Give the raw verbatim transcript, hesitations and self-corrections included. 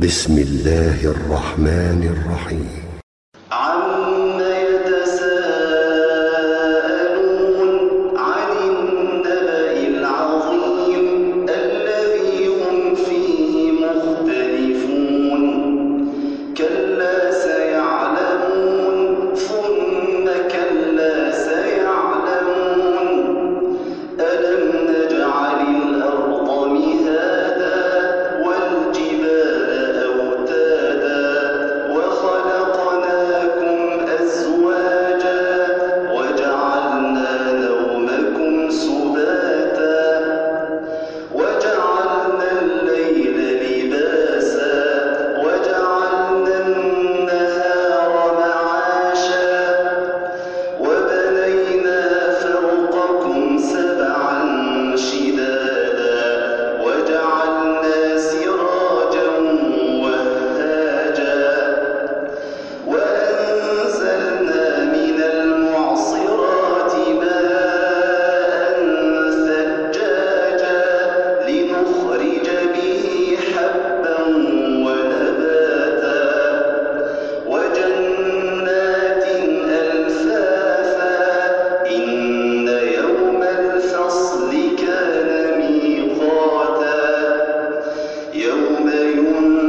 بسم الله الرحمن الرحيم. عم يتساءلون عن النبأ العظيم الذي هم فيه مختلفون كلا سيعلمون ثم كلا سيعلمون ألم نجعل الأرض مهادا والجبال أوتادا وخلقناكم أزواجا وجعلنا نومكم سباتا وجعلنا الليل لباسا وجعلنا النهار معاشا وبنينا فوقكم سبعا شدادا وجعلنا سراجا وهاجا وأنزلنا من المعصرات ماء ثجاجا لنخرج به حبا ونباتا وجنات ألفافا إن يوم الفصل كان ميقاتا يوم ينفخ